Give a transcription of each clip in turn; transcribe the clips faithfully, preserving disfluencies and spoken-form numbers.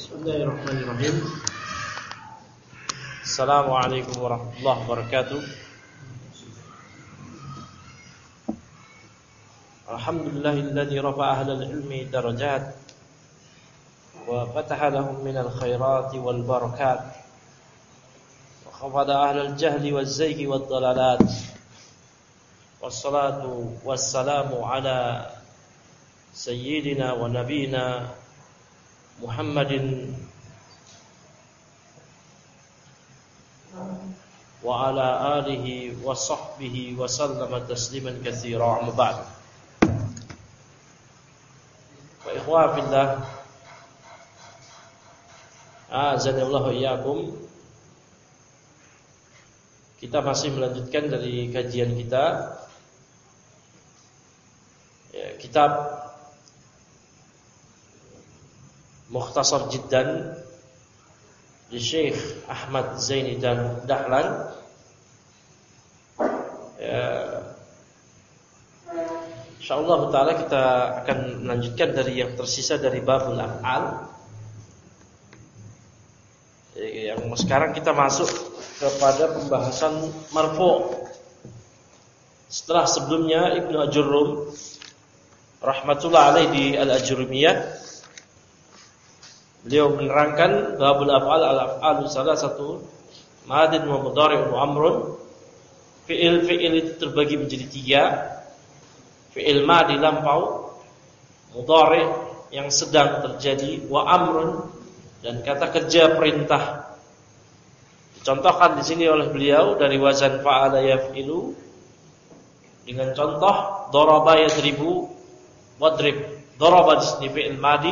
Bismillahirrahmanirrahim. Assalamualaikum warahmatullahi wabarakatuh. Alhamdulillahilladzi rafa'a ahlal ilmi darajat wa fataha lahum minal khairati wal barakat wa khafada ahlal jahli waz zaygi wad dalalat. Wassalatu wassalamu ala sayyidina wa nabiyina Muhammadin wa ala alihi wa sahbihi wa sallama tasliman katsira, amma ba'd. Wa ikhwan fillah, a'azzanallahu wa iyyakum. Kita masih melanjutkan dari kajian kita, ya, kitab Mukhtasar Jiddan di Syekh Ahmad Zaini Dahlan. Ya, insyaallah taala kita akan melanjutkan dari yang tersisa dari babul af'al. Yang sekarang kita masuk kepada pembahasan marfu'. Setelah sebelumnya Ibnu Ajurrum rahmatullah alaihi di Al-Ajrumiyah, beliau menerangkan babul af'al al-af'alu salah satu madin wa mudhari' wa amrun. Fi'il-fi'il itu terbagi menjadi tiga. Fi'il madi lampau, mudhari' yang sedang terjadi, wa amrun dan kata kerja perintah. Dicontohkan di sini oleh beliau dari wazan fa'ala yaf'ilu dengan contoh daraba yadribu wadrib. Daraba di sini fi'il madi,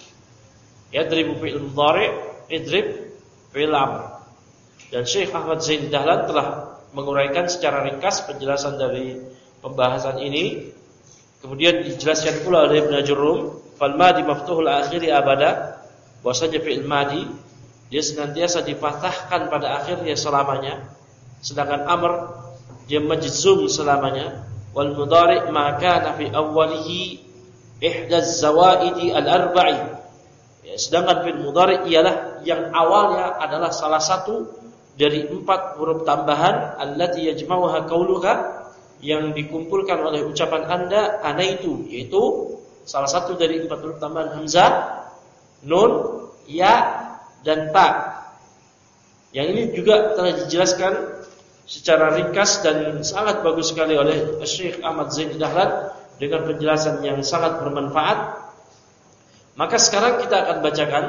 yadribu fi'il mudhari', idrib fi'il amr. Dan Syekh Ahmad Zaini Dahlan telah menguraikan secara ringkas penjelasan dari pembahasan ini. Kemudian dijelaskan pula oleh Ibnu Ajurrum, fal madi maftuhul akhiri abada, bahwasanya fi'il madi dia senantiasa difathahkan pada akhirnya selamanya, sedangkan amr dia majzum selamanya. Wal mudhari' ma kana fi awwalihi ihdaz zawaidi al-arba'i. Ya, sedangkan fi'il mudhari' ialah yang awalnya adalah salah satu dari empat huruf tambahan allati yajma'uha qauluha, yang dikumpulkan oleh ucapan Anda anaitu, yaitu salah satu dari empat huruf tambahan hamzah, nun, ya dan ta. Yang ini juga telah dijelaskan secara ringkas dan sangat bagus sekali oleh Syekh Ahmad Zaini Dahlan dengan penjelasan yang sangat bermanfaat. Maka sekarang kita akan bacakan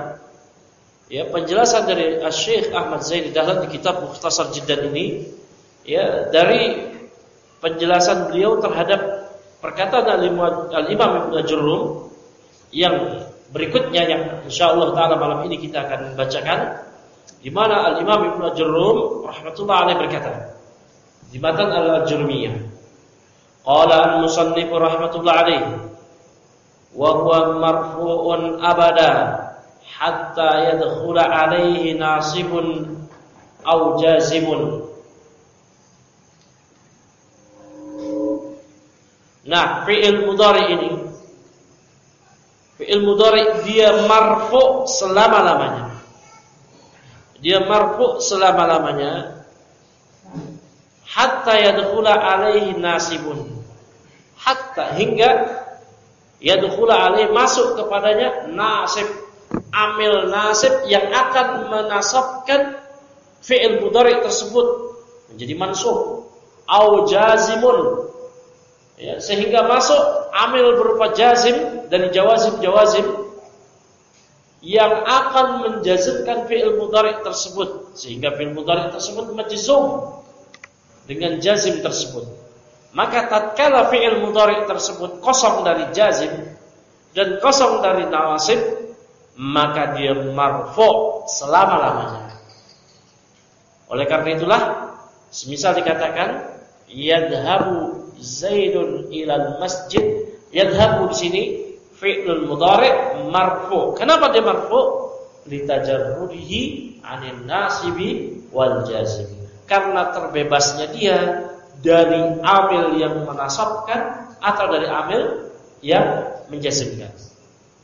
ya penjelasan dari Syekh Ahmad Zaini Dahlan di kitab Mukhtasar Jiddan ini, ya, dari penjelasan beliau terhadap perkataan Al-Imam Ibnu Ajurrum yang berikutnya, yang insyaallah taala malam ini kita akan bacakan, di mana Al-Imam Ibnu Ajurrum rahmatullah alaihi berkata di matan Al-Ajrumiyah, qala al-musannif rahmatullah alaihi wa huwa marfu'un abada hatta yadkhula alaihi nasibun aw jazimun. Nah, fi'il mudhari ini, fi'il mudhari dia marfu' selama-lamanya. Dia marfu' selama-lamanya hatta yadkhula alaihi nasibun. Hatta, hingga yadkhula alaihi, masuk kepadanya nasib, amil nasib yang akan menasabkan fi'il mudhari tersebut menjadi mansub, au jazimun, ya, sehingga masuk amil berupa jazim dari jawazim-jawazim yang akan menjazmkan fi'il mudhari tersebut, sehingga fi'il mudhari tersebut majzum dengan jazim tersebut. Maka tatkala fi'il mudhari tersebut kosong dari jazim dan kosong dari nawasib, maka dia marfu' selama-lamanya. Oleh karena itulah, semisal dikatakan yadhabu Zaidun ilal masjid, yadhabu di sini fi'lul mudhari' marfu'. Kenapa dia marfu'? Litajarrudihi 'anil nasibi wal jazim. Karena terbebasnya dia dari amil yang menasabkan atau dari amil yang menjazmkan.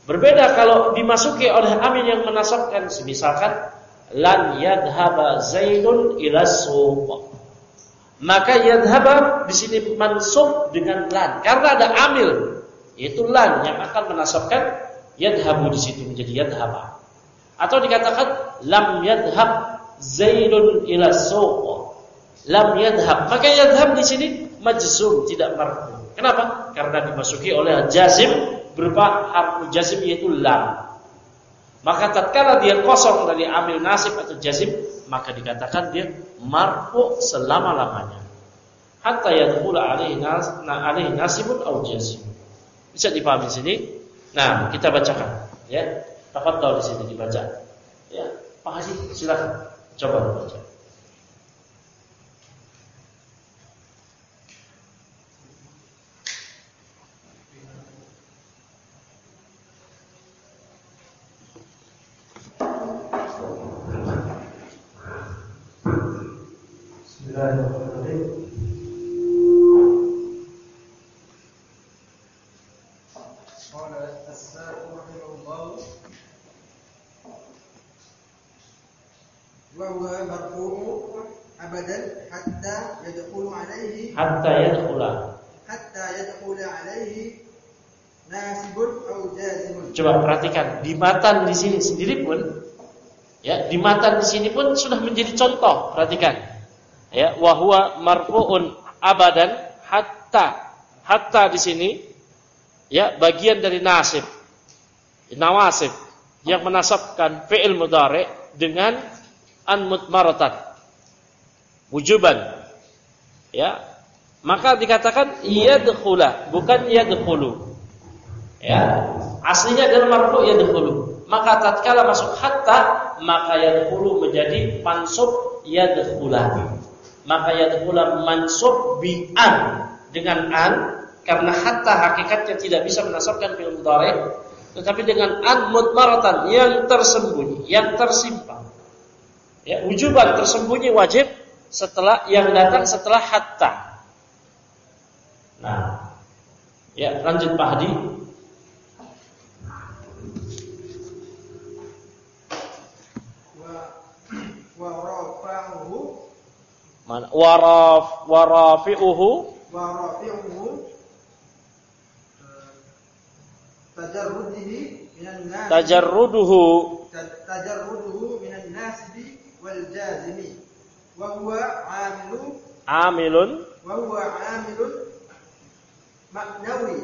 Berbeda kalau dimasuki oleh amil yang menasabkan, misalkan lan yadhhaba Zaidun ila suq. Maka yadhhaba di sini mansub dengan lan karena ada amil yaitu lan yang akan menasabkan yadhhabu di situ menjadi yadhhaba. Atau dikatakan lam yadhhab Zaidun ila suq. Lam yadhhab. Maka yadhhab di sini majzum, tidak marfu. Kenapa? Karena dimasuki oleh jazim berupa harfu jazim yaitu lam. Maka tatkala dia kosong dari amil nasib atau jazim, maka dikatakan dia marfu selama-lamanya. Hatta yadkhula alaihi nas na alaihi nasibun aw jazim. Bisa dipahami di sini? Nah, kita bacakan ya. Tafadhol di sini dibaca. Ya, Pak Haji silakan coba dibaca. Bismillahirrahmanirrahim. Qala as-sa'u rahimahullah wa huwa marfu'u abadan hatta yadkhulu alayhi hatta yadkhula hatta yadkhula alayhi nasibun aw jazimun. Coba perhatikan di matan di sini sendiri pun ya, di matan di sini pun sudah menjadi contoh. Perhatikan. Ya, wa huwa marfu'un abadan hatta. Hatta di sini ya bagian dari nasib. Nawasib yang menasabkan fi'il mudhari dengan an mutmaratan. Wujuban. Ya. Maka dikatakan yadkhula, bukan yadkhulu. Ya. Aslinya adalah marfu' yadkhulu. Maka tatkala masuk hatta, maka yadkhulu menjadi mansub yadkhula. Maka yadkhula mansub bi an, dengan an, karena hatta hakikatnya tidak bisa menasabkan fi'il mudhari, tetapi dengan an mutmaratan yang tersembunyi, yang tersimpan. Ya, wujuban tersembunyi wajib setelah yang datang setelah hatta. Nah, ya lanjut Pak Hadi. Wa rafa'uhu Mana waraf warafi'uhu wa rafi'uhu tajarrudihi minan nas tajarruduhu tajarruduhu minan nasibi wal jazimi wa huwa 'amilu amilun wa huwa 'amilun ma'nawi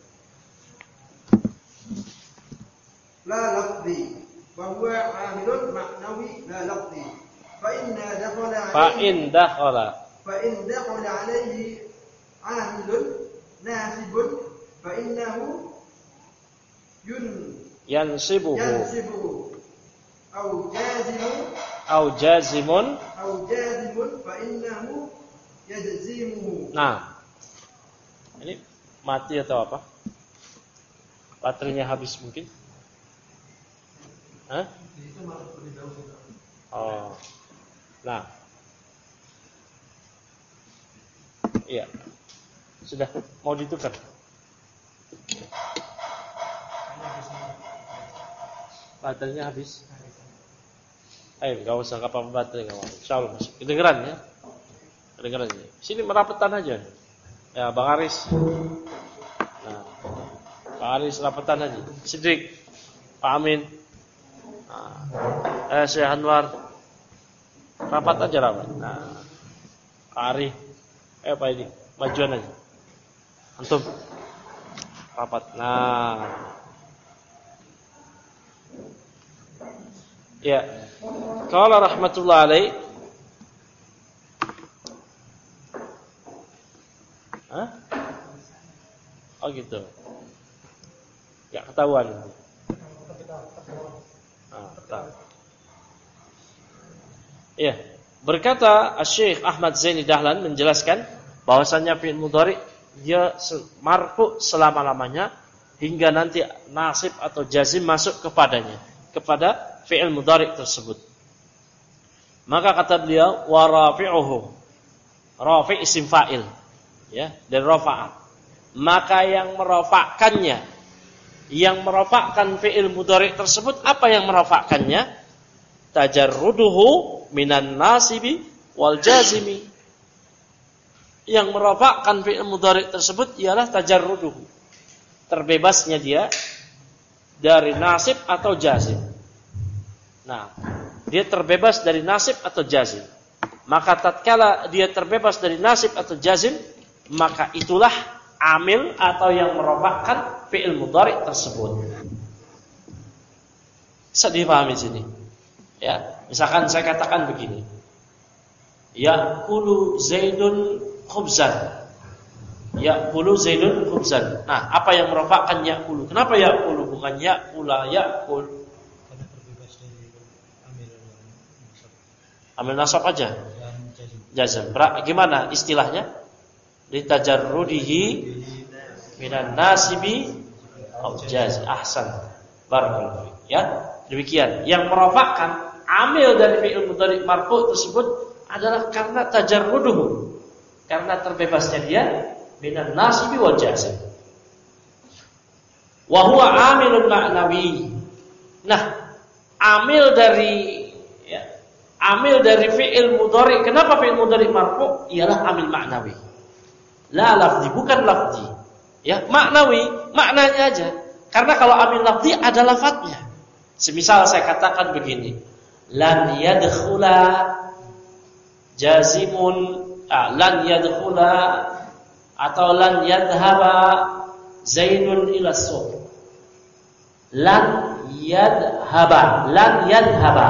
la lafzi wa huwa 'amilun ma'nawi la lafzi fa inna dakhala fa in dakhala fa in dakhala alayhi 'amilun nasibun fa innahu yun yansibuhu yansibuhu aw jazimun au jazimun. aw jazimun fa innahu yajzimuhu. Nah, ini mati atau apa? Baterainya habis mungkin? Hah? Oh. Nah. Iya. Sudah mau ditukar. Baterainya habis. Ayo, enggak usah apa-apa baterai enggak apa-apa. Insyaallah masuk. Kedengeran ya? Kedengeran ya. Sini merapetan aja. Ya, Bang Aris. Nah. Bang Aris rapetan aja. Sidrik. Pak Amin. Nah. Eh, Syekh Anwar. Rapat aja rapat. Nah. Pak Ari. Eh, Pak ini. Majuan aja. Antum. Rapat. Nah. Ya. Qala rahmatullah alaih. Hah? Oh gitu. Ya ketahuan. Ah, ya, berkata Syekh Ahmad Zaini Dahlan menjelaskan bahwasannya fi'il mudhari dia marfu selama-lamanya hingga nanti nasib atau jazim masuk kepadanya, kepada fi'il mudhari tersebut. Maka kata beliau wa rafi'uhu, rafi' isim fa'il ya, dan rafa'a. Maka yang merofakkannya, Yang merofakkan fi'il mudhari' tersebut, apa yang merofakkannya? Tajarruduhu minan nasibi wal jazimi. Yang merofakkan fi'il mudhari' tersebut ialah tajarruduhu, terbebasnya dia dari nasib atau jazim. Nah, dia terbebas dari nasib atau jazim. Maka tatkala dia terbebas dari nasib atau jazim, maka itulah amil atau yang merofakkan fi'il mudhari' tersebut. Bisa dipahami sini? Ya, misalkan saya katakan begini. Ya'kulu Zaidun khubzan. Ya'kulu Zaidun khubzan. Nah, apa yang merofakkan ya'kulu? Kenapa ya'kulu bukan ya'kula, ya'kul? Karena terbebas dari amil nasab. Amil nasab aja. Dan Jazm. jazm. Gimana istilahnya? Litajarrudihi minan nasibi au jazm. Ahsan. Barakallahu. Ya, demikian. Yang merofakkan amil dari fi'il mudhari' marfu' tersebut adalah karena tajarruduhu, karena terbebasnya dia minan nasibi wal jazm. Wa huwa amilun ma'nawi. Nah, amil dari ya, amil dari fi'il mudhari'. Kenapa fi'il mudhari' marfu'? Ialah amil ma'nawi. La lafzi, bukan lafzi. Ya, maknawi, maknanya aja. Karena kalau amil lafzi ada lafadznya. Semisal saya katakan begini, lan yadkhula jazimun, ah, lan yadkhula atau lan yadhhaba Zaidun ila suq. Lan yadhhaba, lan yadhhaba.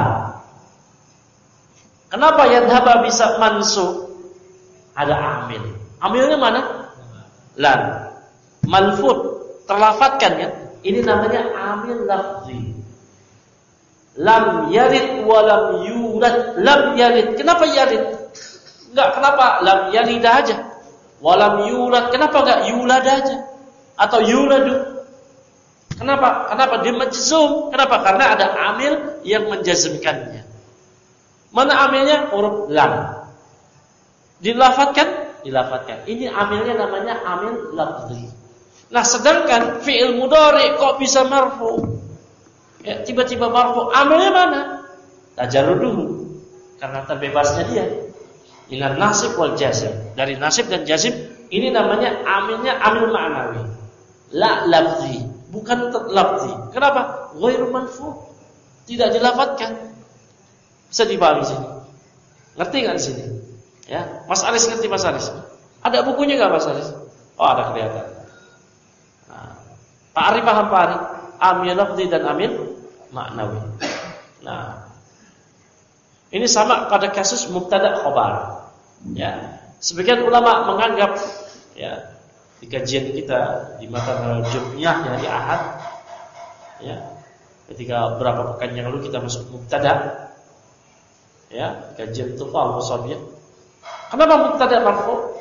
Kenapa yadhhaba bisa mansub? Ada amil. Amilnya mana? Lan. Malfud, terlafatkan ya. Ini namanya amil lafzi. Lam yalid wa lam yulad. Lam yalid. Kenapa yalid? Enggak, kenapa lam yalid aja? Wa lam yulad. Kenapa enggak yulad aja? Atau yuladu? Kenapa? Kenapa dia majzum? Kenapa? Karena ada amil yang menjazmkannya. Mana amilnya? Huruf lam. Dilafatkan? Dilafatkan. Ini amilnya namanya amil lafzi. Nah, sedangkan fi'il mudhari' kok bisa marfu? Ya, tiba-tiba marfu. Amilnya mana? Tajarruduhu. Karena terbebasnya dia. Dengan nasib wal jazm. Dari nasib dan jazm, ini namanya amilnya amil ma'nawi. La lafzi, bukan lafzi. Kenapa? Ghairu marfu. Tidak dilafatkan. Bisa dipahami sini. Ngerti enggak di sini? Ya, Mas Aris ngerti Mas Aris? Ada bukunya enggak Mas Aris? Oh, ada kelihatan. Nah, Pak Ari paham Pak Ari? Amil lafzi dan amil maknawi. Nah, ini sama pada kasus mubtada khabar. Ya, sebagian ulama menganggap ya di kajian kita di mata Jumiah hari Ahad ya, ketika beberapa pekan yang lalu kita masuk mubtada ya, kajian Tufal Musabiyah. Kenapa mubtada marfu?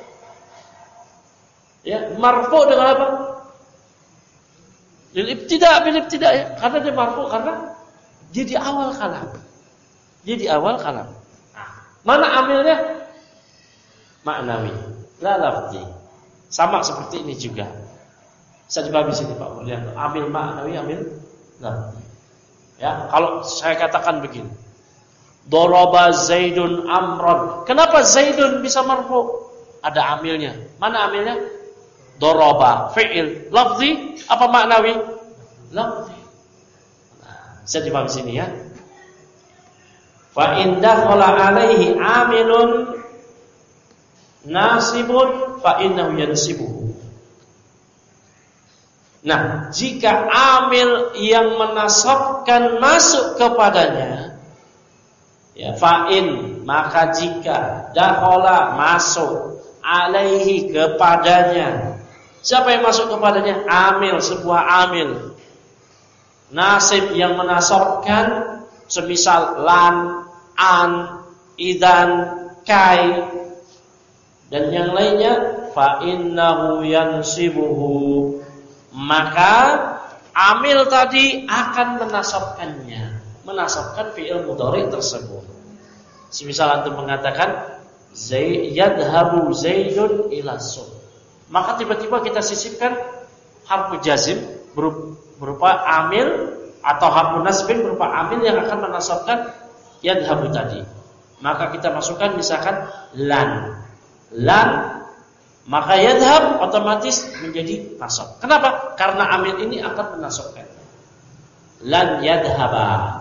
Ya, marfu dengan apa? Lil ibtida, bil ibtida ya. Karena dia marfu karena dia di awal kalam. Dia di awal kalam. Nah, mana amilnya? Maknawi, la lafzi. Sama seperti ini juga. Bisa dipahami sini Pak Mulyan. Amil maknawi, amil lafzi. Ya, kalau saya katakan begini. Daraba Zaidun Amran. Kenapa Zaidun bisa marfu? Ada amilnya. Mana amilnya? Daraba, fi'il. Lafzi apa maknawi? Lafzi. Nah, bisa dipahami sini ya. Fa in dakhala alaihi amilun nasibun fa innahu yansibuhu. Nah, jika amil yang menasabkan masuk kepadanya, ya, fa'in, maka jika dakhala masuk alaihi kepadanya. Siapa yang masuk kepadanya? Amil, sebuah amil. Nasib yang menasabkan semisal lan, an, idan, kai dan yang lainnya, fa innahu yansibuhu, maka amil tadi akan menasabkannya, menasabkan fi'il mudhari tersebut. Semisal antum mengatakan yadhhabu Zaidun ila suq, maka tiba-tiba kita sisipkan harfu jazim berupa amil atau harfu nasbin berupa amil yang akan menasabkan yadhabu tadi. Maka kita masukkan misalkan lan. Lan, maka yadhab otomatis menjadi nasab. Kenapa? Karena amil ini akan menasabkan. Lan yadhaba.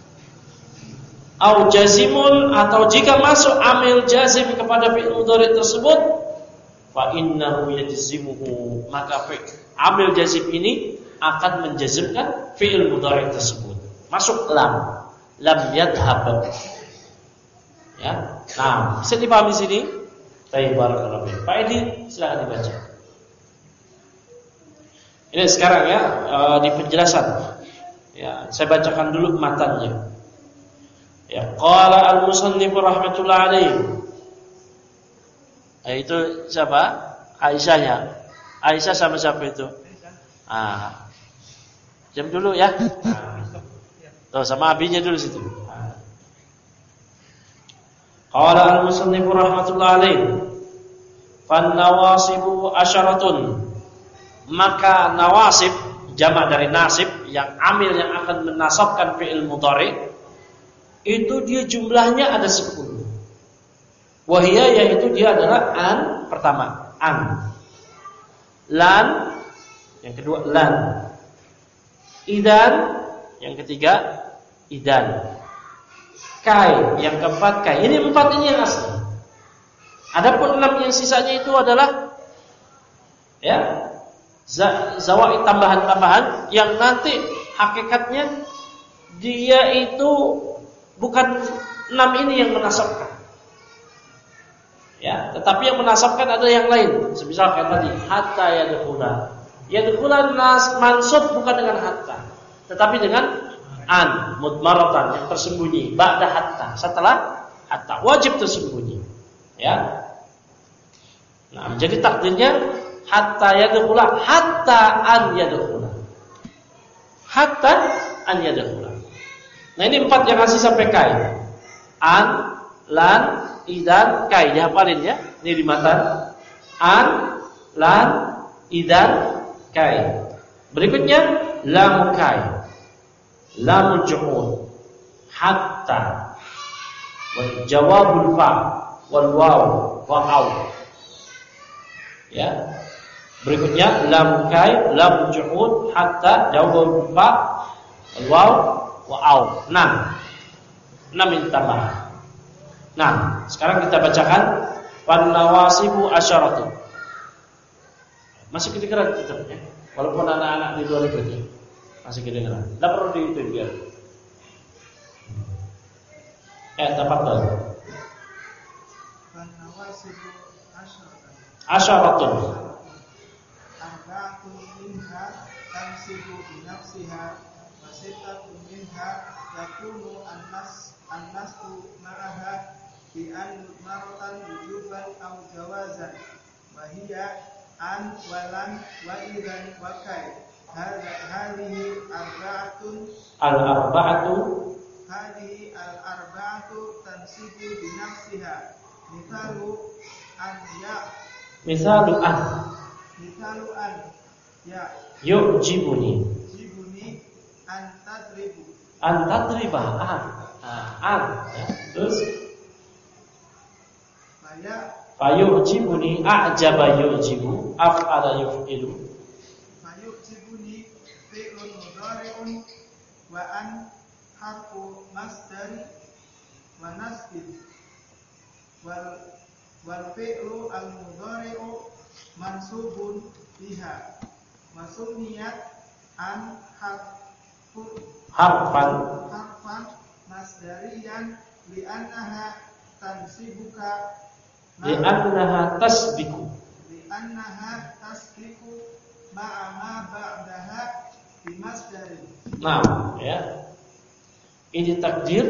Au jazimun, atau jika masuk amil jazim kepada fi'il mudhari tersebut, fa innahu yajzimuhu, maka amil jazim ini akan menjazimkan fi'il mudhari tersebut. Masuk lam, lam yadhhab. Ya. Nah, bisa dipahami sini? Baik, barakallahu fiik. Pak Edi, silakan dibaca. Ini sekarang ya, di penjelasan. Ya, saya bacakan dulu matanya. Ya, qala al-musannif rahmatullah alaihi. Itu siapa? Aisyahnya. Aisyah sama siapa itu? Ah. Jam dulu ya. Tuh sama abinya dulu situ. Qala al-musannif rahmatullah alaihi. Fan nawasibu asyaratun. Maka nawasib jamak dari nasib yang amil yang akan menasabkan fi'il mudhari itu dia jumlahnya ada sepuluh. Wahia, yaitu dia adalah an, pertama an, lan, yang kedua lan, idan, yang ketiga idan, kai, yang keempat kai. Ini empat ini yang asli. Adapun enam yang sisanya itu adalah ya zawaid tambahan-tambahan yang nanti hakikatnya dia itu bukan enam ini yang menasabkan, ya, tetapi yang menasabkan ada yang lain. Semisal kayak tadi, hatta yadkhula. Yadkhula nas mansub bukan dengan hatta, tetapi dengan an, mudmaratan, yang tersembunyi. Ba'da hatta, setelah hatta, wajib tersembunyi. Ya. Nah, jadi takdirnya hatta yadkhula, hatta an yadkhula, hatta an yadkhula. Nah, ini empat yang kasih sampai kai. An, lan, idan, kai. Dihafalin ya. Ini di mata. An, lan, idan, kai. Berikutnya lam kai, lam juhud, hatta, wal jawabul fa, wal waw, wa au. Ya. Berikutnya lam kai, lam juhud, hatta, jawabul fa, wal waw, wa'au. enam. enam ini tambahan. Nah, sekarang kita bacakan wan nawasibu asyaratun. Masih kedengeran kita ya? Walaupun anak-anak di luar itu masih kedengeran. Enggak perlu di itu biar. Eh, tafadhal. Wan nawasibu asyaratun. Asyaratun. Arba'atun minha tamsibu bi nafsiha. Sitatun minha yakunu an-nas an-nasu ma'aha bi an maratan wujuban aw jawazan wa hiya an walan wa idan wa kai. Hadza hadhihi arba'atun al-arba'atu hadhihi al-arba'atu tansibu bi nafsiha. Mithalu an ya misalu an mithalu an ya yu'jibuni antadribu antadriba an an ya. Terus Maya fayu'jibuni a'jaba yu'jibu af'ala yuf'ilu fayu'jibuni fi'lun mudhari'un wa an harfu masdari wa nasbin wal wal fi'lu al mudhari'u mansubun biha wa sunniyat an harf harfan harfan masdariyan li'annaha tansibuka li'annaha tasbiku li'annaha tasbiku ma'a ma ba'daha bimasdarin. Nah, ya. Ini takdir.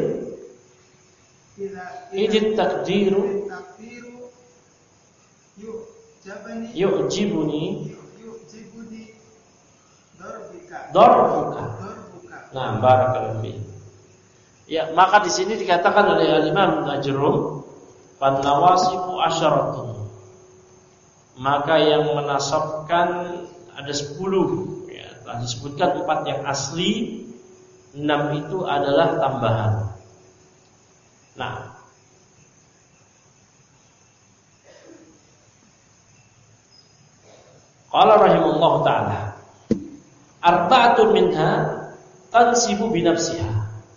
Ini takdiru. Takdiru yu'jabani Yu'jibuni yu'jibuni darbika darbuka. darbuka. Nah, barakallahu fiik. Ya, maka di sini dikatakan oleh Imam Ajrum, "Fan nawasibu asyaratun." Maka yang menasabkan ada sepuluh, ya. telah disebutkan empat yang asli, enam itu adalah tambahan. Nah, qala rahimahullah ta'ala, arba'atun minha tansibu binafsiha.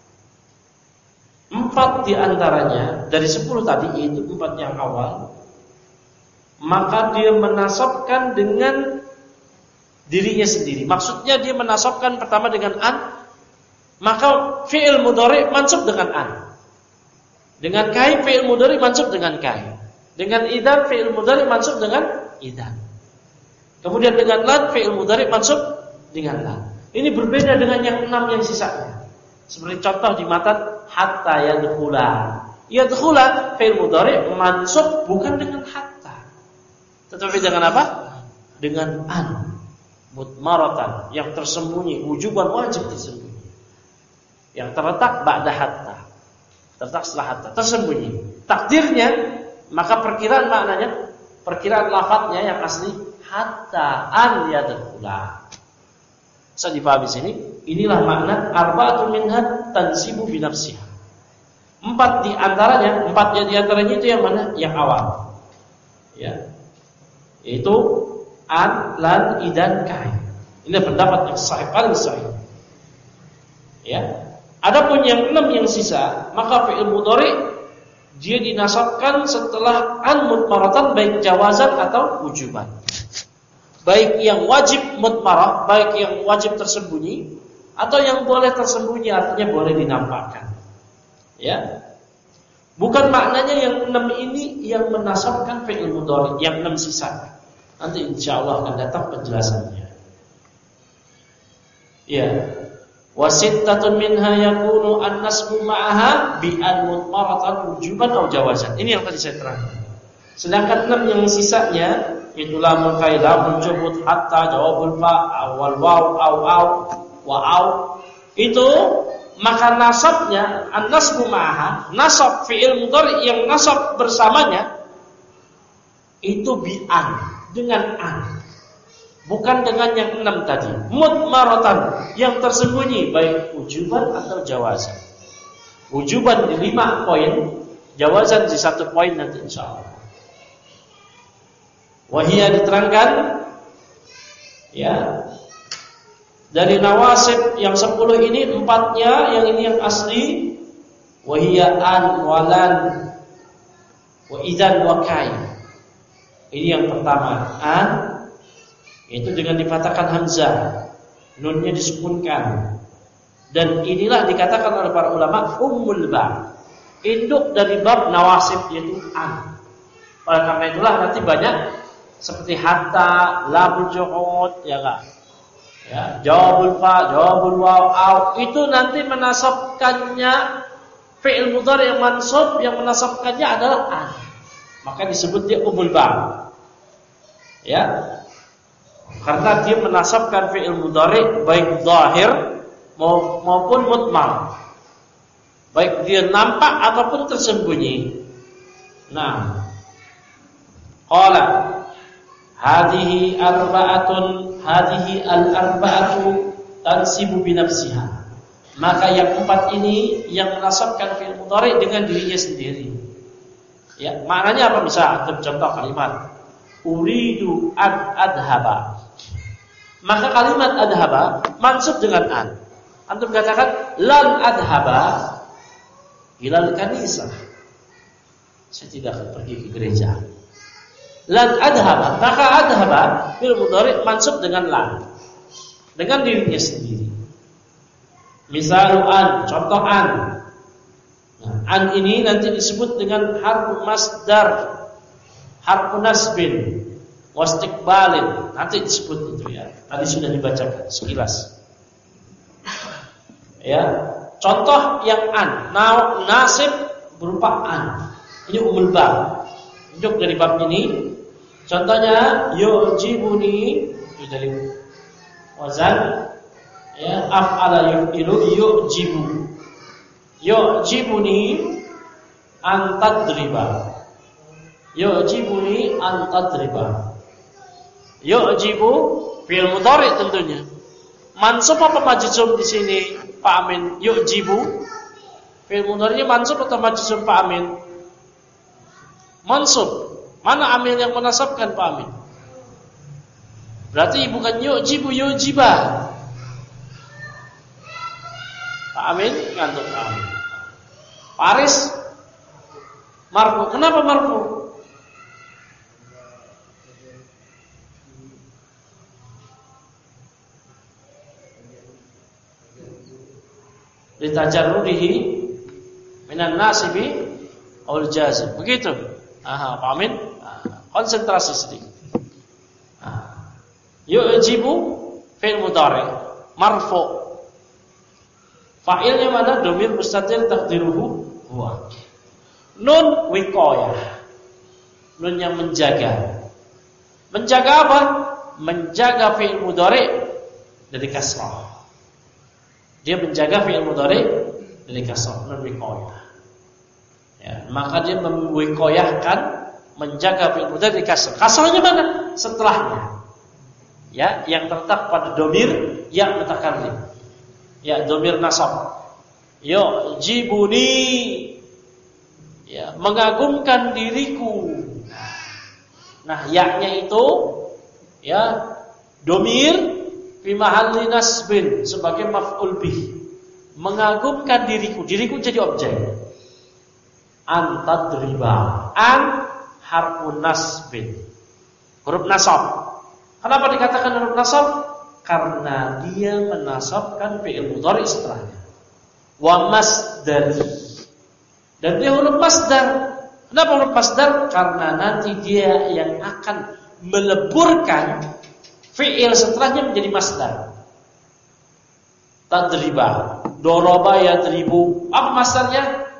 Empat diantaranya dari sepuluh tadi, yaitu empat yang awal, maka dia menasabkan dengan dirinya sendiri. Maksudnya dia menasabkan pertama dengan an, maka fi'il mudhari mansub dengan an. Dengan kai fi'il mudhari mansub dengan kai. Dengan idan fi'il mudhari mansub dengan idan. Kemudian dengan lan fi'il mudhari mansub dengan lan. Ini berbeda dengan yang enam yang sisanya. Seperti contoh di matan hatta yadkhula. Yadkhula fi'il mudhari mansub bukan dengan hatta, tetapi dengan apa? Dengan an. Mutmaratan, yang tersembunyi, wujuban wajib tersembunyi. Yang terletak ba'da hatta. Terletak setelah hatta, tersembunyi. Takdirnya, maka perkiraan maknanya, perkiraan lafadznya yang asli hatta an yadkhula. Bisa dipahami sini? Inilah makna arba'atun minha tansibu binafsiha. Empat di antaranya, empat di antaranya itu yang mana? Yang awal. Ya. Yaitu an, lan, idan, kai. Ini pendapat yang sahih, paling sahih. Ya. Adapun yang enam yang sisa, maka fi'il mudhari dia dinasabkan setelah an mutmaratan, baik jawazan atau wujuban. Baik yang wajib mutmarah, baik yang wajib tersembunyi, atau yang boleh tersembunyi, artinya boleh dinampakkan. Ya. Bukan maknanya yang enam ini yang menasabkan fi'il mudhari, yang enam sisa. Nanti insyaallah akan datang penjelasannya. Ya. Wasittatun minha yakunu an-nasbu ma'aha bi al-mutmaratan wujuban aw jawazan. Ini yang tadi saya terangkan. Sedangkan enam yang sisanya, yaitu lamul kai, lamul jubut, hatta, jawabul fa, awal waw, aw aw, wa aw, itu maka nasabnya an-nasbu ma'aha, nasab fi'il mudhari yang nasab bersamanya itu bi an, dengan an, bukan dengan yang enam tadi. Mutmaratan, yang tersembunyi, baik wujuban atau jawazan. Wujuban di lima poin, jawazan di satu poin nanti insyaallah. Wahia diterangkan, ya, dari nawasib yang sepuluh ini empatnya, yang ini yang asli. Wahia an, walan, wa idan, wa kai. Ini yang pertama, an, itu dengan dipatahkan hamzah, nunnya disukunkan. Dan inilah dikatakan oleh para ulama ummul ba, induk dari bab nawasib, yaitu an. Oleh karena itulah nanti banyak seperti hatta, lamul juhud, ya enggak? Ya, jawabul fa, jawabul waw, aw, itu nanti menasabkannya fi'il mudhari yang mansub, yang menasabkannya adalah an. Maka disebut dia ummul ba. Ya. Karena dia menasabkan fi'il mudhari baik zahir maupun mutmar. Baik dia nampak ataupun tersembunyi. Nah, qala hadhihi arba'atun, hadhihi al-arba'atu tansibu binafsiha. Maka yang empat ini yang menasabkan fi'il mudhari dengan dirinya sendiri. Ya, maknanya apa? Misal contoh kalimat uridu an adhaba. Maka kalimat adhaba mansub dengan an. Antum katakan lan adhaba ilal kanisah. Saya tidak akan pergi ke gereja. Lan adhaba, maka adhaba fi'il mudhari mansub dengan lan, dengan dirinya sendiri. Misal an, contoh an. Nah, an ini nanti disebut dengan harfu masdar, harfu nasbin, wastiqbalin. Nanti disebut itu ya. Tadi sudah dibacakan sekilas. Ya, contoh yang an, nah, nasib berupa an. Ini umul bab. Untuk dari bab ini, contohnya yu'jibuni itu dari wazan ya af'ala yu'ilu yu'jibu. Yu'jibuni an tadriba. Yu'jibuni an tadriba. Yu'jibu fi'il mudhari tentunya. mansub apa majzum di sini Pak Amin? Yu'jibu fi'il mudhari'nya mansub atau majzum Pak Amin? Mansub. Mana amil yang menasabkan Pak Amin? Berarti bukan yu'jibu, yu'jibah. Pak Amin ngantuk Pak Amin. Paris marfu. Kenapa marfu? Litajarrudihi minan nasibi aul jazim. Begitu. Aha, Pak Amin. Konsentrasi sedikit. Yu'jibu fi'il mudhari' marfu'. Fa'ilnya mana? Dhamir mustatir taqdiruhu huwa. Nun wiqayah. Nun yang menjaga. Menjaga apa? Menjaga fi'il mudhari' dari kasrah. Dia menjaga fi'il mudhari' dari kasrah, nun wiqayah. Ya, maka dia memwiqayahkan menjaga fi'il mudhari' dari kasrah. Kasrahnya mana? Setelahnya. Ya, yang terletak pada dhamir ya mutakallim. Ya, dhamir nasab. Yu'jibuni. Ya, mengagumkan diriku. Nah, ya-nya itu ya dhamir fi mahalli nasbin sebagai maf'ul bih. Mengagumkan diriku. Diriku jadi objek. Antadriba. An harfun nasbin. Huruf nasab. Kenapa dikatakan huruf nasab? Karena dia menasabkan fi'il mudhari' setelahnya. Wa masdari. Dan dia huruf masdar. Kenapa huruf masdar? Karena nanti dia yang akan meleburkan fi'il setelahnya menjadi masdar. Tadriba. Doroba yadribu. Apa masdarnya?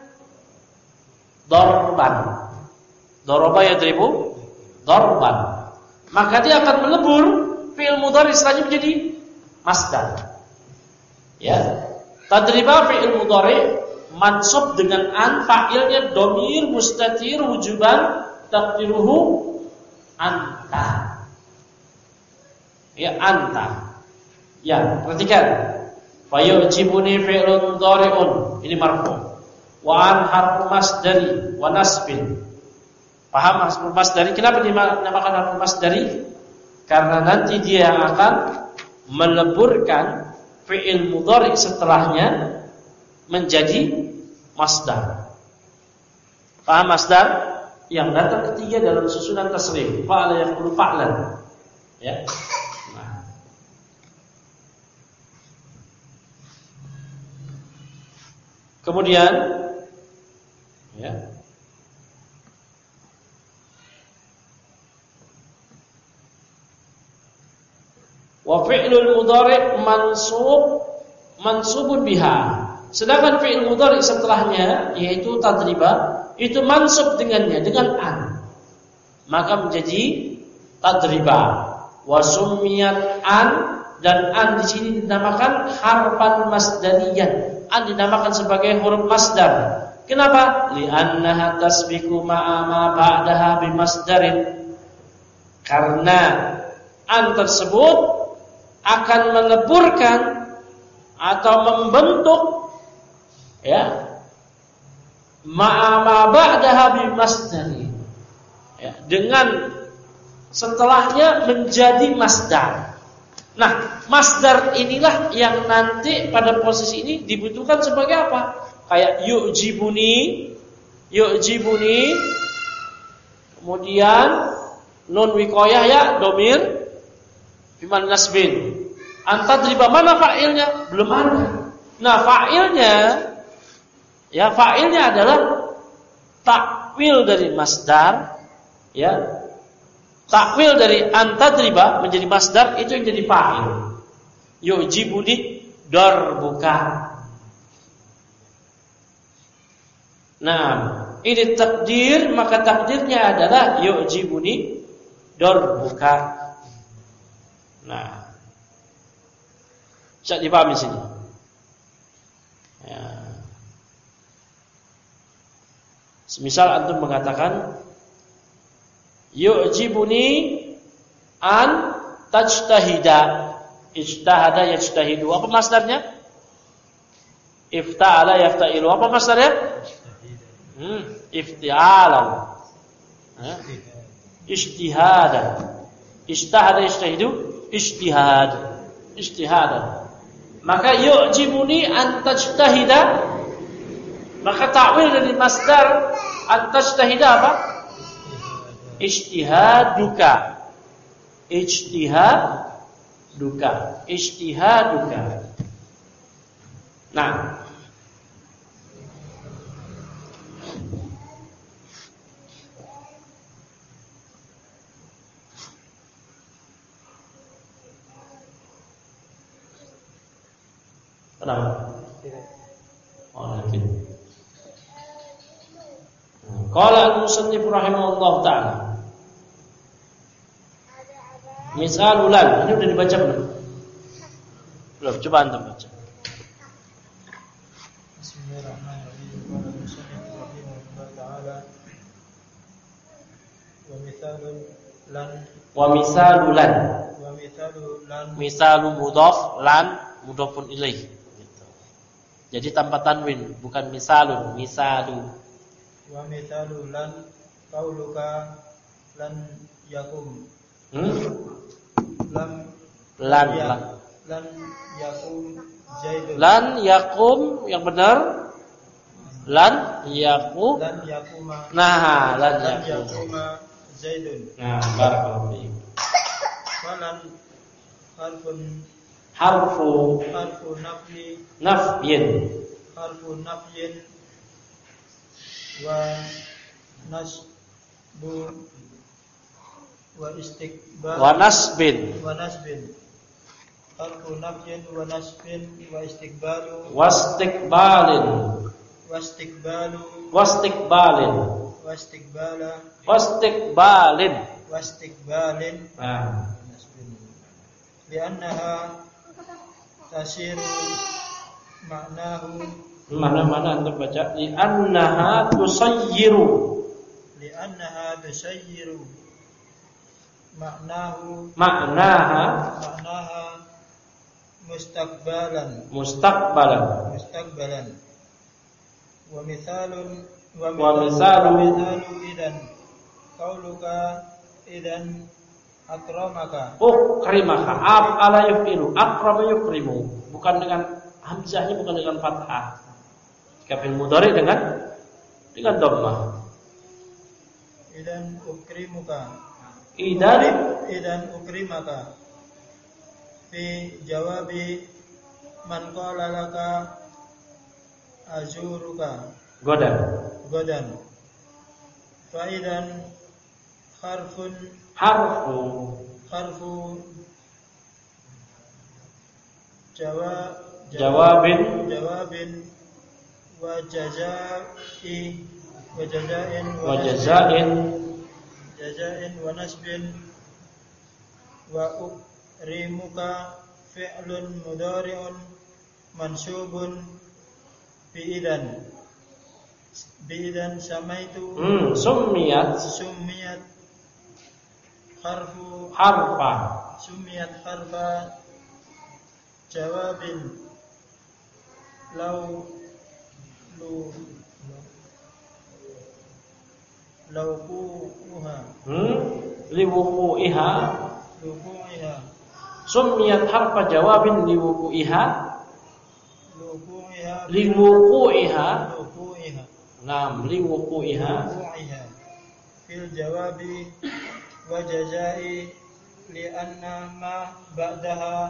Dorban. Doroba yadribu. Dorban. Maka dia akan melebur fi'il mudhari setelahnya menjadi masdar. Ya. Tadriba fi'il mudhari mansub dengan an, fa'ilnya dhamir mustatir wujuban taqdiruhu anta. Ya, anta. Ya, perhatikan. Fa yu'jibuni fi'lun mudhari'un. Ini marfu'. Wa an harfu masdari wa nasbin. Paham harfu masdari? Kenapa dinamakan harfu masdari? Karena nanti dia akan meleburkan fi'il mudhari setelahnya menjadi masdar. Paham masdar? Yang datang ketiga dalam susunan tasrif. Fa'ala yaqulu fa'lan. Ya. Nah. Kemudian ya. Wa fi'lul mudhari' mansub mansubun biha. Sedangkan fi'il mudhari' setelahnya yaitu tadriba itu mansub dengannya dengan an. Maka menjadi tadriba. Wa summiyat an, dan an di sini dinamakan harfan masdariyan. An dinamakan sebagai huruf masdar. Kenapa? Li'annaha tasbiqu ma'a ma ba'daha bimasdarin. Karena an tersebut akan meleburkan atau membentuk ya ma'a ma ba'daha bimasdarin. Ya, dengan setelahnya menjadi masdar. Nah, masdar inilah yang nanti pada posisi ini dibutuhkan sebagai apa? Kayak yu'jibuni, yu'jibuni. Kemudian nun wiqayah ya, dhamir biman nasbin. Antadriba, mana fa'ilnya? Belum ada. Nah, fa'ilnya ya, fa'ilnya adalah takwil dari masdar ya. Takwil dari antadriba menjadi masdar, itu yang jadi fa'il. Yu'jibuni darbuka. Nah, ini takdir, maka takdirnya adalah yu'jibuni darbuka. Nah, bisa dipahami sini. Ya. Semisal antum mengatakan yu'jibuni an tajtahida. Ijtahada yajtahidu. Apa masdarnya? Ifta'ala yafta'ilu. Apa masdarnya? Hmm, ifti'alan. Eh? Ijtihadan. Ijtahada yajtahidu, ijtihad. Ijtihadan. Maka yu'jibuni an tajtahida. Maka ta'wil dari masdar an tajtahida apa? Ijtihaduka. Ijtihaduka. Ijtihaduka. Nah, kenapa? Oh, lagi. Qala al-musannif rahimahullah ta'ala. Misal ulan, ini udah dibaca belum? Belum, coba antum baca. Bismillahirrahmanirrahim. Qala al-musannif rahimahullah ta'ala. Wa mithalun lan Wa misalu lan. wa mithalu lan Misalu mudhaf, lan mudhafun ilaih. Gitu. Jadi tanpa tanwin, bukan misalun, misalu. wa mithalu lan qauluka lan yakum. Hmm? Lam Lan, ya, lan. lan yakum zaidun. Lan yakum yang benar. Lan yakum. Lan yakuma. Nah, lan Lan yakum. yakuma zaidun. Nah, barakallahu fiik. Walan harfun Harfu harfu nafyi nafyin. harfu nafyin wa nasbu wa istiqbal Wa nasbin. wa nasbin harfu nafyin wa nasbin wa istiqbalu Wastiqbalin. wa istiqbalu Wastiqbalin. wa istiqbala Wastiqbalin. wa istiqbalin Nah, nasbin li'annaha tasiru ma'nahu mana-mana antum baca li annaha tusayyiru. li'annaha tusayyiru ma'nahu Maknaha ma'naha mustaqbalan mustaqbalan. mustaqbalan wa mithalun wa Wa mithalu- mithalu idan qauluka idan akramaka Ukrimaka. Ab ala yufilu. Akrama yukrimu. Bukan dengan hamzahnya, bukan dengan fathah. Jika fil mudhari dengan dengan dhammah. idan ukrimuka Idan idan ukrimaka fi jawabi man qala laka azuruka godan. godan fa idan harfun Harfu harfu jawa jawabin jawabin wa jazai wa jazain wa jazain jazain wa nasbin wa ukrimuka fi'lun mudhari'un mansubun bi idan bi idan samaitu hmm, summiyat sumiyat harfu harfa sumiyat harfa jawabin law lu lauquha hmm, liwuqu'iha luquha summiyat harfa jawabin liwuqu'iha luquha liwuqu'iha luquha nam liwuqu'iha luquha fil jawabi wa jazai li anna ma ba'daha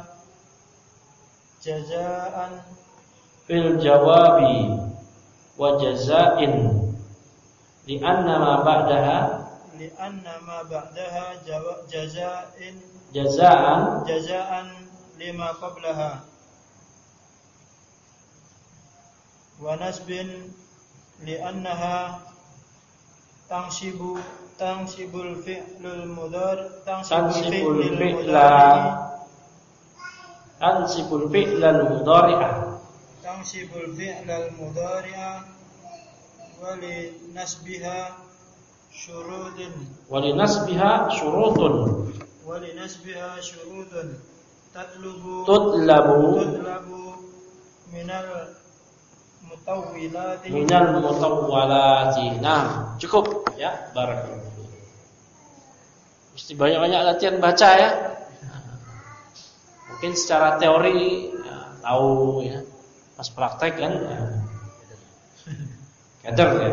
jazaan fil jawabi wa jazain li anna ma ba'daha li anna ma ba'daha jawa- jazain jazaan jazaan lima qablaha wa nasbin li annaha tansibu tansibul fi'lul mudhari tansibul fi'lil fi'la mudhari tansibul fi'lal mudhari'ah tansibul fi'lal mudhari'a wa li nasbiha syurudun wa li nasbiha syurutun wa li nasbiha syurudun tatlubu tutlabu tutlabu minal mutawwilati minal mutawwalati. Nah, cukup ya, barakallahu. Mesti banyak-banyak latihan baca ya. Mungkin secara teori ya, tahu ya, pas praktek kan ya, keder ya.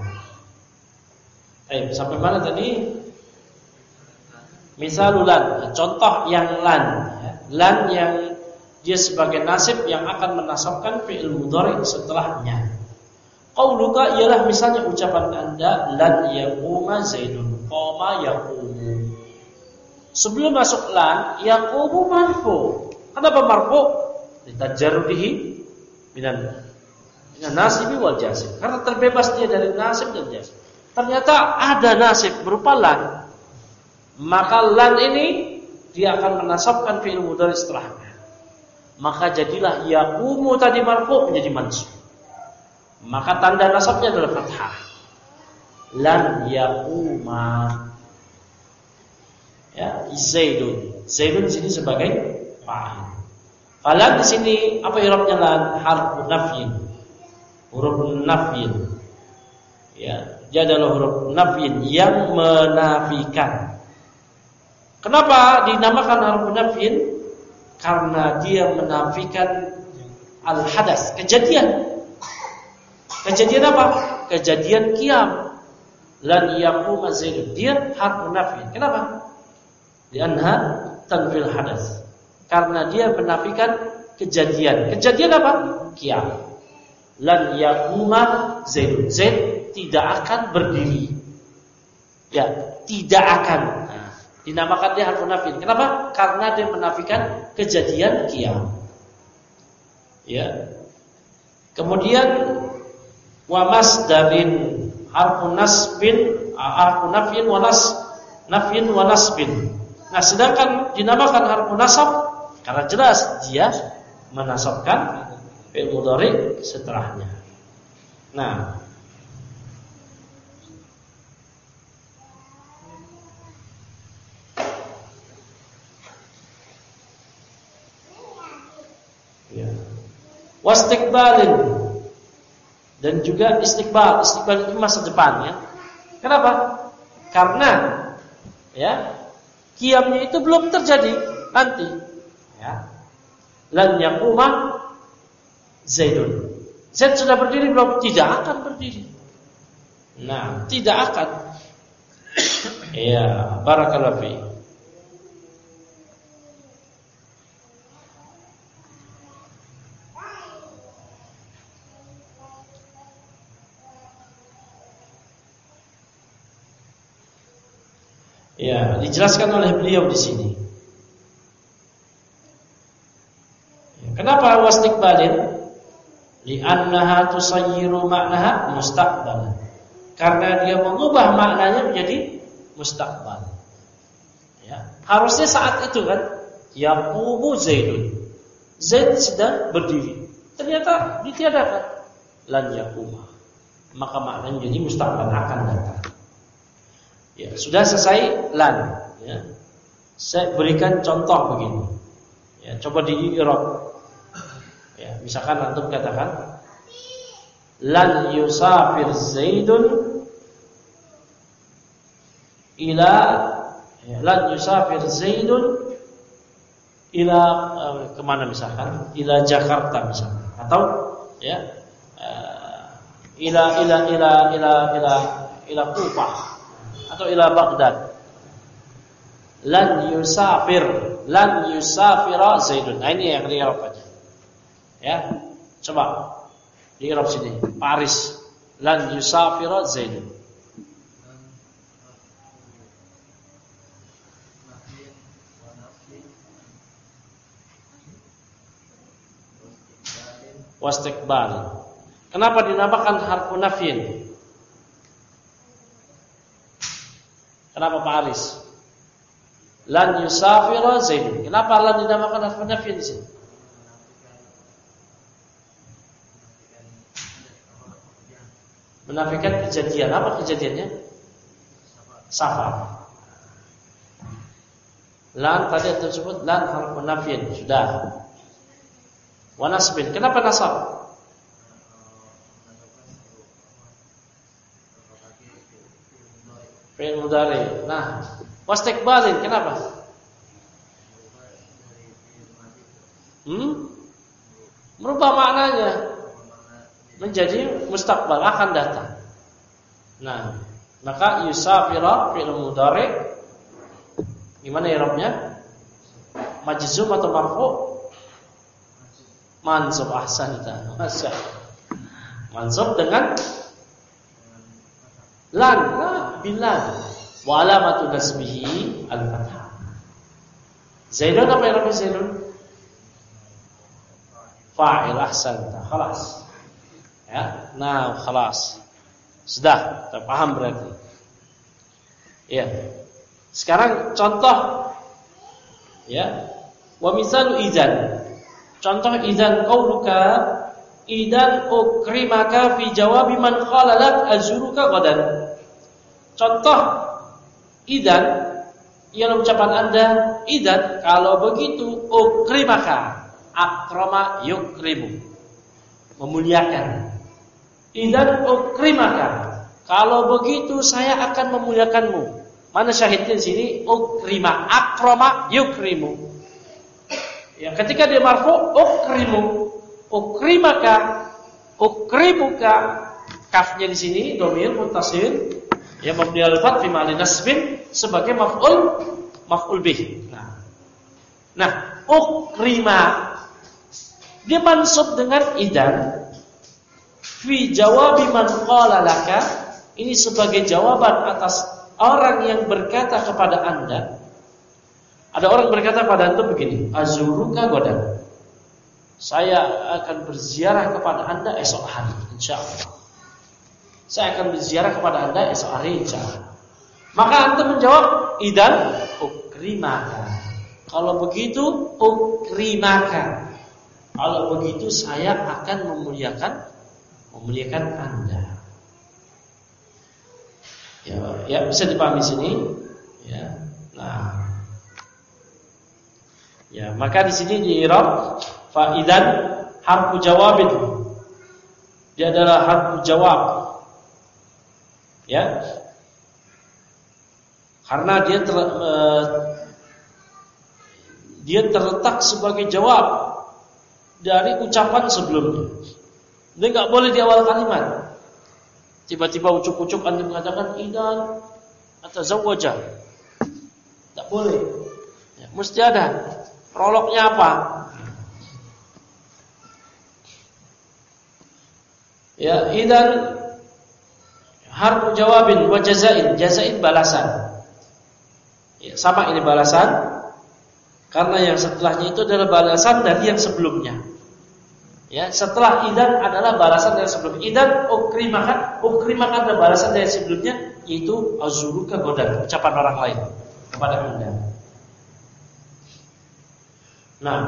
Eh, sampai mana tadi? Misalulan, contoh yang lan ya. Lan yang dia sebagai nasib yang akan menasabkan fi'il mudhari setelahnya. Qauluka ialah misalnya ucapan Anda, lan yaquma Zaidun, qama yaqumu. Sebelum masuk lan, yaqumu marfu. Kenapa marfu? Litajarrudihi minan minan nasibi wal jazm. Karena terbebas dia dari nasib dan jazm. Ternyata ada nasib berupa lan. Maka lan ini dia akan menasabkan fi'il mudhari setelahnya. Maka jadilah yaqumu tadi marfu menjadi mansub. Maka tanda nasabnya adalah fathah. Lan yaquma. Ya, Zaidun. Zaidun di sini sebagai fa'il. Falan di sini apa i'rabnya lan? Harfu nafyin. Huruf nafyin. Ya, dia adalah huruf nafyin yang menafikan. Kenapa dinamakan harfu nafyin? Karena dia menafikan al-hadas, kejadian. Kejadian apa? Kejadian qiyam. Lan yaquma Zaidun. Dia harfu nafyin. Kenapa? Li'anha tanfil hadas. Karena dia menafikan kejadian. Kejadian apa? Qiyam. Lan yaquma Zaidun. Zaid tidak akan berdiri. Ya, tidak akan. Nah, dinamakan dia harfu nafyin. Kenapa? Karena dia menafikan kejadian qiyam. Ya. Kemudian wa masdarin harfu nasbin, harfu nafyin wa nas nafyin wa nasbin. Nah, sedangkan dinamakan harfu nasab karena jelas dia menasabkan fi'il mudhari setelahnya. Nah, ya. Wastiqbalin dan juga istiqbal. Istiqbal itu masa depan ya. Kenapa? Karena ya, qiyamnya itu belum terjadi nanti. Ya. Lan yaquma Zaidun. Zaid sudah berdiri belum? Tidak akan berdiri. Nah, tidak akan. Ya, barakallahu fi. Ya, dijelaskan oleh beliau di sini. Kenapa wastiqbalin? Li'annaha tusayyiru ma'naha mustaqbal. Karena dia mengubah maknanya menjadi mustaqbal. Ya, harusnya saat itu kan, yaqumu Zaidun. Zaid sedang berdiri. Ternyata ditiadakan. Lan yaquma. Maka maknanya menjadi mustaqbal, akan datang. Ya, sudah selesai lan. Ya. Saya berikan contoh begini. Ya, coba di i'rab. Ya, misalkan antum katakan lan yusafir Zaidun ila ya, lan yusafir Zaidun ila uh, kemana misalkan? Ila Jakarta misalkan. Atau ya uh, ila ila ila ila ila ila Kufah atau ila Baghdad. Lan yusafir, lan yusafira Zaidun. Nah, ini yang di-i'rab aja. Ya, coba di-i'rab sini. Paris, lan yusafira Zaidun. Wastiqbal. Kenapa dinamakan harfu nafyin? Kenapa Paris? Lan yusafira Zaidun. Kenapa lan dinamakan harfu nafyin di sini? Menafikan kejadian. Apa kejadiannya? Safar. Lan tadi tersebut lan harfu nafyin sudah. Wa nasbin. Kenapa nasab? Fi'il mudhari. Nah, wastiqbalin kenapa? Hmm? Merubah maknanya menjadi mustaqbal akan datang. Nah, maka yusafira fi'il mudhari gimana i'rabnya? Majzum atau marfu? Mansub, ahsanta. Masya. Mansub dengan lan, nah, bilan. Wa alamatu nasbihi al-fathah. Zaidun apa i'rabnya Zaidun? Fa'il, ahsanta. Khalas. Ya, nah, khalas. Sudah, kita paham berarti. Ya. Sekarang contoh ya. Wa misalu idzan. Contoh idzan qauluka idzan ukrimaka fi jawabi man qala lak azuruka qadan. Contoh idzan ialah ucapan Anda, idzan kalau begitu ukrimaka, akrama yukrimu, memuliakan. Idzan ukrimaka, kalau begitu saya akan memuliakanmu. Mana syahidnya di sini? Ukrima, akrama yukrimu. Ya, ketika dia marfu ukrimu, ukrimaka, ukrimuka, kafnya di sini dhamir muttasil ya mabni al fath fi ma'al nasbin sebagai maf'ul maf'ul bih. Nah, nah ukrima dia mansub dengan idzan fi jawabi man qala laka, ini sebagai jawaban atas orang yang berkata kepada Anda. Ada orang berkata pada Anda begini, azuruka godan, saya akan berziarah kepada Anda esok hari insyaallah. Saya akan berziarah kepada Anda esok hari insyaallah. Maka Anda menjawab idzan ukrimaka, kalau begitu ukrimaka, kalau begitu saya akan memuliakan memuliakan Anda. Ya, ya bisa dipahami sini. Ya, nah, ya maka di sini di i'rab fa idzan harfu jawabin. Dia adalah harfu jawab. Ya, karena dia ter, uh, dia terletak sebagai jawab dari ucapan sebelumnya. Dia nggak boleh di awal kalimat. Tiba-tiba ucuk-ucuk Anda mengatakan idzan atazawwaja. Tak boleh. Ya, mesti ada prolognya apa? Ya, idzan harfu jawabin wa jazain. Jazain balasan. Ya, sama ini balasan karena yang setelahnya itu adalah balasan dari yang sebelumnya. Ya, setelah idzan adalah balasan dari sebelum idzan ukrimaka, ukrimaka adalah balasan dari sebelumnya, yaitu azuruka godan, ucapan orang lain kepada Anda. Nah,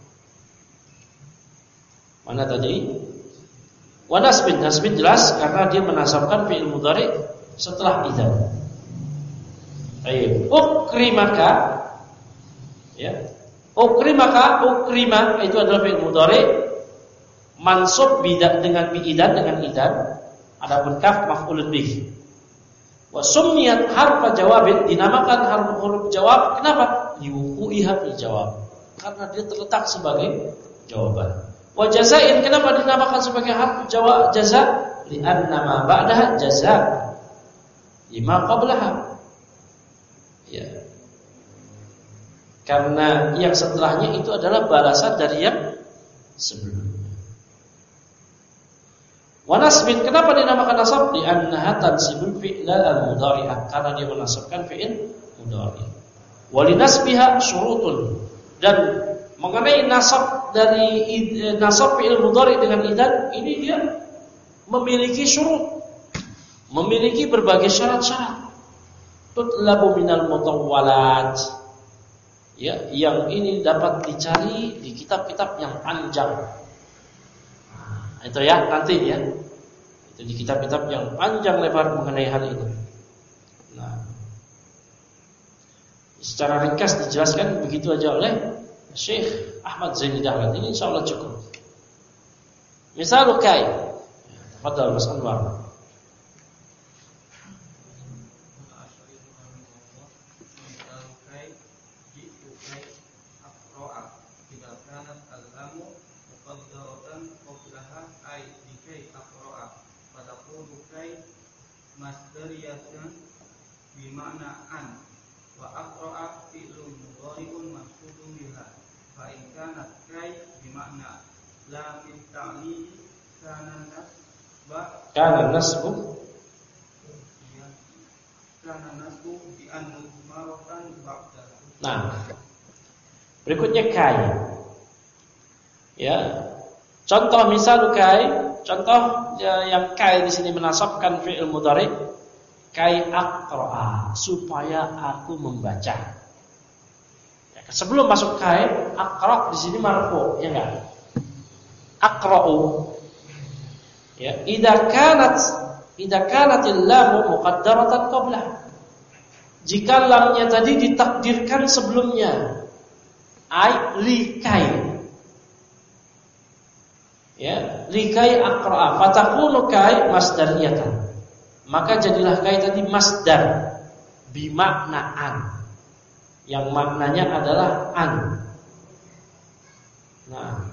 mana tadi? Wa nasbin, nasbin jelas karena dia menasabkan fi'il mudhari setelah idzan. Baik, ukrimaka, ya, ukrimaka, ukrima itu adalah fi'il mudhari mansub bidak dengan bi'idan dengan idan. Adapun kaf maf'ulun bih. Wa summiyat harfa jawabin, dinamakan harf huruf jawab. Kenapa? Liwuqu'iha fil jawab. Karena dia terletak sebagai jawaban. Wa jazain, kenapa dinamakan sebagai harf jawab jaza? Li'anna ma ba'daha jaza lima qablaha. Ya. Karena yang setelahnya itu adalah balasan dari yang sebelumnya. Wa nasbin, kenapa dinamakan nasab? Li'annaha tansibul fi'la al-mudhari'ah, karena dia menasabkan fi'il mudhari'. Wa linasbiha syurutun, dan mengenai nasab dari nasab fi'il mudhari' dengan idzan ini dia memiliki syurut, memiliki berbagai syarat-syarat. Tutlabu minal mutawwalat, ya, yang ini dapat dicari di kitab-kitab yang panjang. Itu ya nanti ya, itu di kitab-kitab yang panjang lebar mengenai hal ini. Nah, secara ringkas dijelaskan begitu aja oleh Syekh Ahmad Zaini Dahlan. Ini insyaallah cukup. Misal kai. Tafadhal Mas Anwar. Masdariyatan bimana an wa aqra'a fi'lun mudhari'un mansubun biha fa in kanat kai bimana la min ta'lil kana nasba kana nasbu kana nasbu bi an mudmaratan ba'da. Nah, berikutnya kai. Ya. Contoh misal kai, contoh ya, yang kai di sini menasabkan fi'il mudhari, kai aqra'a, supaya aku membaca. Ya, sebelum masuk kai, aqra' di sini marfu', ya enggak? Aqra'u. Ya, idza kanat idza kanatil lamu muqaddaratan qablah. Jika lamnya tadi ditakdirkan sebelumnya, ai li kai. Ya, likai aqra'a fatakunu kai masdariyatan. Maka jadilah kai tadi masdar bimakna an. Yang maknanya adalah an. Nah.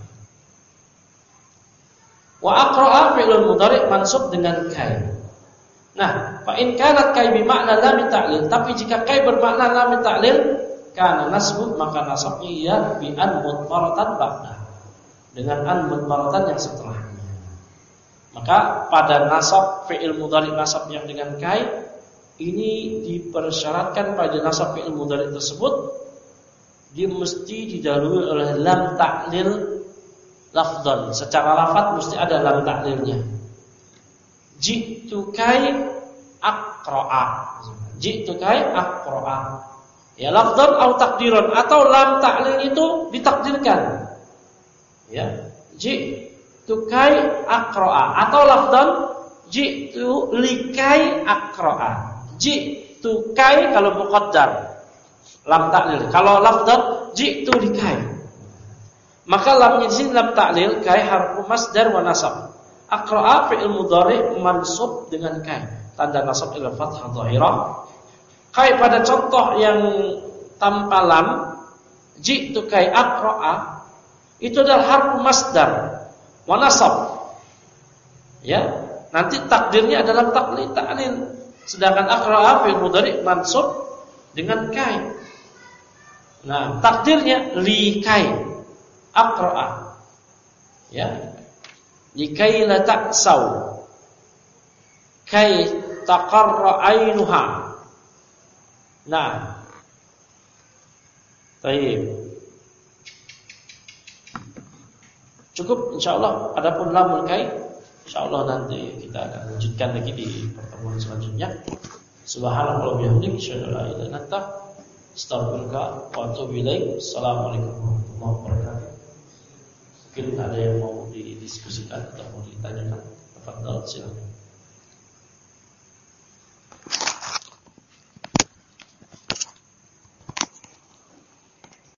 Wa aqra'a fi'lun mudhari' mansub dengan kai. Nah, fa in kanat kai bimakna lam ta'lil, tapi jika kai bermakna lam ta'lil, kana nasbu maka nasabnya ya bi an mudmaratan ba'da. Dengan an mudmaratan yang setelahnya. Maka pada nasab fi'il mudhari nasab yang dengan kai ini dipersyaratkan pada nasab fi'il mudhari tersebut dia mesti didahului oleh lam ta'lil lafdhan. Secara lafaz mesti ada lam ta'lilnya. Ji'tu kai aqra'a. Ji'tu kai aqra'a. Ya lafdhan atau takdiran atau lam ta'lil itu ditakdirkan. Ya, ji'tu kai aqra'a atau lafdhan ji'tu likai aqra'a. Ji'tu kai kalau muqaddar lam ta'lil. Kalau lafdhan ji'tu likai. Maka lamnya di sini lam ta'lil, kai harfu masdar wa nasab. Aqra'a fi'il mudhari mansub dengan kai. Tanda nasab ila fathah dhahirah. Kai pada contoh yang tanpa lam, ji'tu kai aqra'a itu adalah harfu masdar wa nasab. Ya, nanti takdirnya adalah taklid ta'lil. Sedangkan aqra'a fi'il mudhari mansub dengan kai. Nah, takdirnya li kai aqra'a. Ya. Likai la ta'sau. Kai taqarra ainuha. Nah. Baik. Cukup insyaallah. Adapun lamul kai insyaallah nanti kita akan lanjutkan lagi di pertemuan selanjutnya. Subhanallah wa bihamdihi asyhadu an la ilaha illa anta astaghfiruka wa atubu ilaik. Assalamualaikum warahmatullahi wabarakatuh. Mungkin ada yang mau didiskusikan atau mau ditanyakan, tafadhal silakan.